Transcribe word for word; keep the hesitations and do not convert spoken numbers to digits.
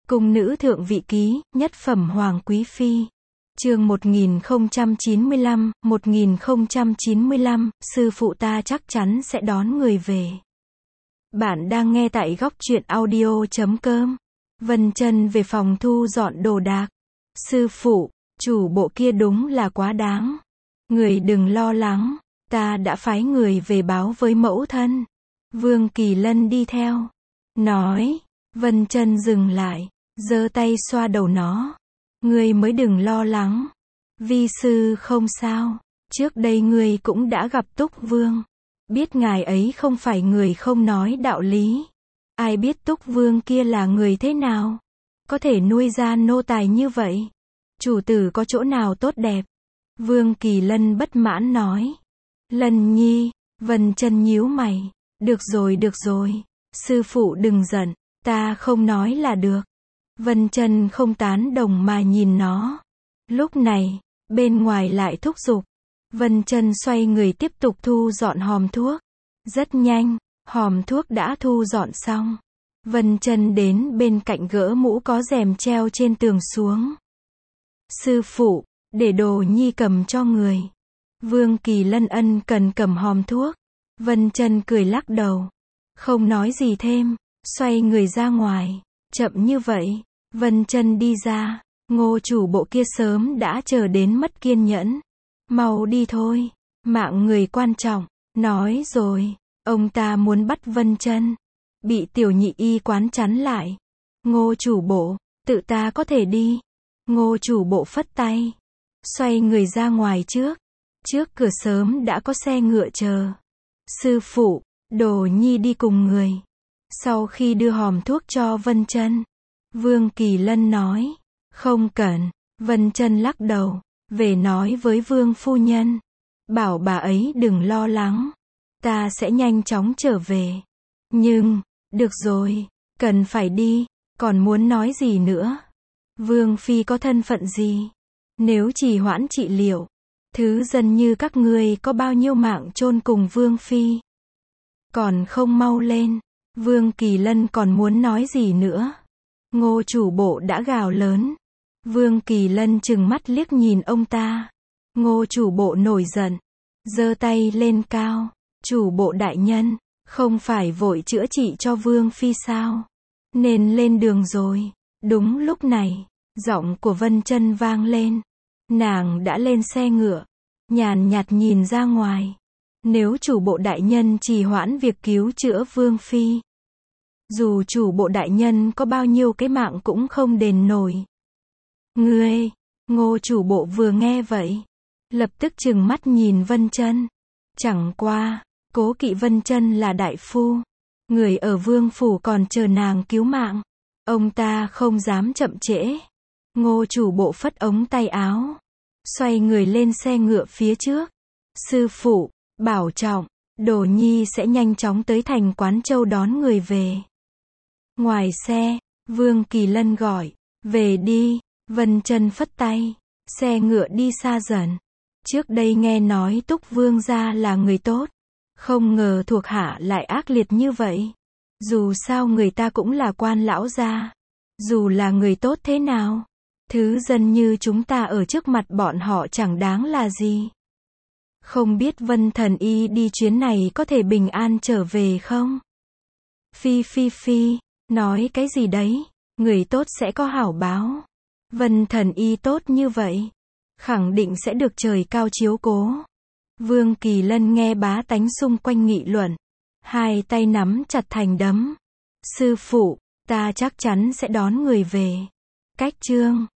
Cung nữ thượng vị ký, nhất phẩm hoàng quý phi. Chương một nghìn không trăm chín mươi lăm, một nghìn không trăm chín mươi lăm, sư phụ ta chắc chắn sẽ đón người về. Bạn đang nghe tại góc truyện audio chấm com. Vân Chân về phòng thu dọn đồ đạc. Sư phụ, chủ bộ kia đúng là quá đáng. Người đừng lo lắng, ta đã phái người về báo với mẫu thân. Vương Kỳ Lân đi theo. Nói, Vân Chân dừng lại, giơ tay xoa đầu nó. Ngươi mới đừng lo lắng. Vi sư không sao. Trước đây ngươi cũng đã gặp Túc Vương. Biết ngài ấy không phải người không nói đạo lý. Ai biết Túc Vương kia là người thế nào? Có thể nuôi ra nô tài như vậy. Chủ tử có chỗ nào tốt đẹp? Vương Kỳ Lân bất mãn nói. Lân nhi, Vân Chân nhíu mày. Được rồi được rồi. Sư phụ đừng giận. Ta không nói là được. Vân Chân không tán đồng mà nhìn nó. Lúc này, bên ngoài lại thúc giục. Vân Chân xoay người tiếp tục thu dọn hòm thuốc. Rất nhanh, hòm thuốc đã thu dọn xong. Vân Chân đến bên cạnh gỡ mũ có rèm treo trên tường xuống. Sư phụ, để Đồ Nhi cầm cho người. Vương Kỳ Lân ân cần cầm hòm thuốc. Vân Chân cười lắc đầu. Không nói gì thêm, xoay người ra ngoài. Chậm như vậy, Vân Chân đi ra. Ngô chủ bộ kia sớm đã chờ đến mất kiên nhẫn. Mau đi thôi, mạng người quan trọng. Nói rồi, ông ta muốn bắt Vân Chân. Bị tiểu nhị y quán chắn lại. Ngô chủ bộ, tự ta có thể đi. Ngô chủ bộ phất tay. Xoay người ra ngoài trước. Trước cửa sớm đã có xe ngựa chờ. Sư phụ, Đồ Nhi đi cùng người. Sau khi đưa hòm thuốc cho Vân Chân, Vương Kỳ Lân nói. Không cần. Vân Chân lắc đầu. Về nói với Vương phu nhân. Bảo bà ấy đừng lo lắng. Ta sẽ nhanh chóng trở về. Nhưng, được rồi, cần phải đi. Còn muốn nói gì nữa? Vương phi có thân phận gì? Nếu trì hoãn trị liệu, thứ dân như các ngươi có bao nhiêu mạng chôn cùng Vương phi? Còn không mau lên. Vương Kỳ Lân còn muốn nói gì nữa? Ngô chủ bộ đã gào lớn. Vương Kỳ Lân trừng mắt liếc nhìn ông ta. Ngô chủ bộ nổi giận, giơ tay lên cao. Chủ bộ đại nhân, không phải vội chữa trị cho Vương phi sao? Nên lên đường rồi. Đúng lúc này, giọng của Vân Chân vang lên. Nàng đã lên xe ngựa, nhàn nhạt nhìn ra ngoài. Nếu chủ bộ đại nhân trì hoãn việc cứu chữa Vương phi, dù chủ bộ đại nhân có bao nhiêu cái mạng cũng không đền nổi. Ngươi, Ngô chủ bộ vừa nghe vậy, lập tức trừng mắt nhìn Vân Chân. Chẳng qua, Cố Kỵ Vân Chân là đại phu, người ở vương phủ còn chờ nàng cứu mạng. Ông ta không dám chậm trễ. Ngô chủ bộ phất ống tay áo, xoay người lên xe ngựa phía trước. Sư phụ, bảo trọng, Đồ Nhi sẽ nhanh chóng tới thành Quán Châu đón người về. Ngoài xe, Vương Kỳ Lân gọi. Về đi. Vân Chân phất tay. Xe ngựa đi xa dần. Trước đây nghe nói Túc Vương gia là người tốt. Không ngờ thuộc hạ lại ác liệt như vậy. Dù sao người ta cũng là quan lão gia. Dù là người tốt thế nào, thứ dân như chúng ta ở trước mặt bọn họ chẳng đáng là gì. Không biết Vân thần y đi chuyến này có thể bình an trở về không? Phi phi phi, nói cái gì đấy? Người tốt sẽ có hảo báo. Vân thần y tốt như vậy, khẳng định sẽ được trời cao chiếu cố. Vương Kỳ Lân nghe bá tánh xung quanh nghị luận, hai tay nắm chặt thành đấm. Sư phụ, ta chắc chắn sẽ đón người về. Cách chương